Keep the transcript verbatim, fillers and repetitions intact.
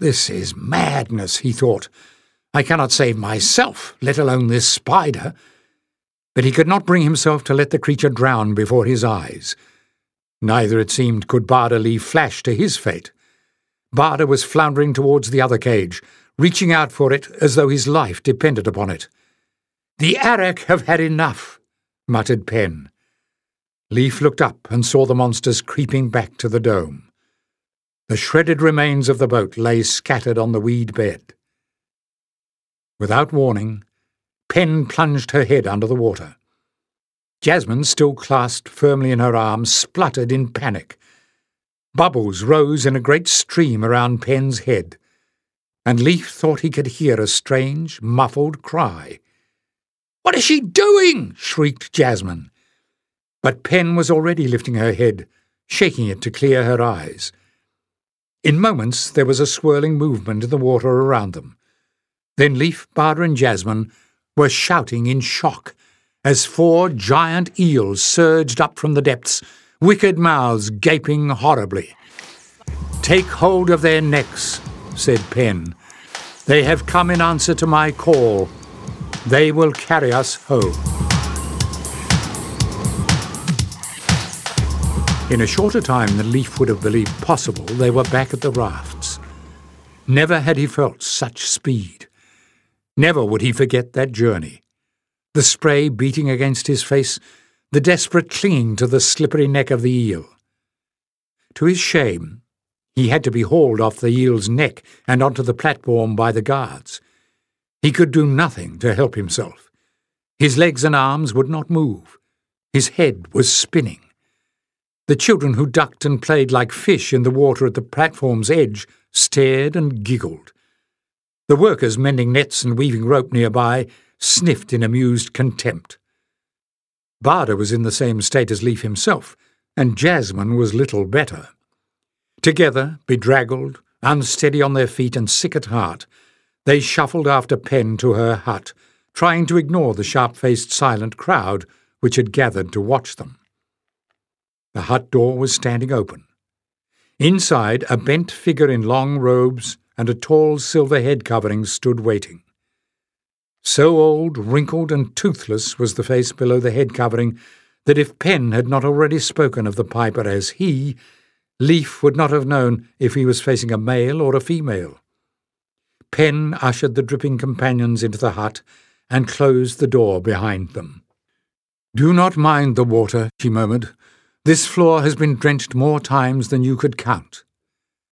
"This is madness," he thought. "I cannot save myself, let alone this spider." But he could not bring himself to let the creature drown before his eyes. Neither, it seemed, could Barda leave Flash to his fate. Barda was floundering towards the other cage, reaching out for it as though his life depended upon it. "The Arak have had enough," muttered Penn. Leif looked up and saw the monsters creeping back to the dome. The shredded remains of the boat lay scattered on the weed bed. Without warning, Penn plunged her head under the water. Jasmine, still clasped firmly in her arms, spluttered in panic. Bubbles rose in a great stream around Penn's head, and Leif thought he could hear a strange, muffled cry. "What is she doing?" shrieked Jasmine. But Penn was already lifting her head, shaking it to clear her eyes. In moments there was a swirling movement in the water around them. Then Leif, Barda and Jasmine were shouting in shock as four giant eels surged up from the depths, wicked mouths gaping horribly. "Take hold of their necks," said Penn. "They have come in answer to my call. They will carry us home." In a shorter time than Leif would have believed possible, they were back at the rafts. Never had he felt such speed. Never would he forget that journey. The spray beating against his face, the desperate clinging to the slippery neck of the eel. To his shame, he had to be hauled off the eel's neck and onto the platform by the guards. He could do nothing to help himself. His legs and arms would not move. His head was spinning. The children who ducked and played like fish in the water at the platform's edge stared and giggled. The workers mending nets and weaving rope nearby sniffed in amused contempt. Barda was in the same state as Leif himself, and Jasmine was little better. Together, bedraggled, unsteady on their feet and sick at heart, they shuffled after Penn to her hut, trying to ignore the sharp-faced silent crowd which had gathered to watch them. The hut door was standing open. Inside, a bent figure in long robes and a tall silver head covering stood waiting. So old, wrinkled and toothless was the face below the head covering that if Penn had not already spoken of the piper as he, Leif would not have known if he was facing a male or a female. Penn ushered the dripping companions into the hut and closed the door behind them. "Do not mind the water," she murmured. "This floor has been drenched more times than you could count."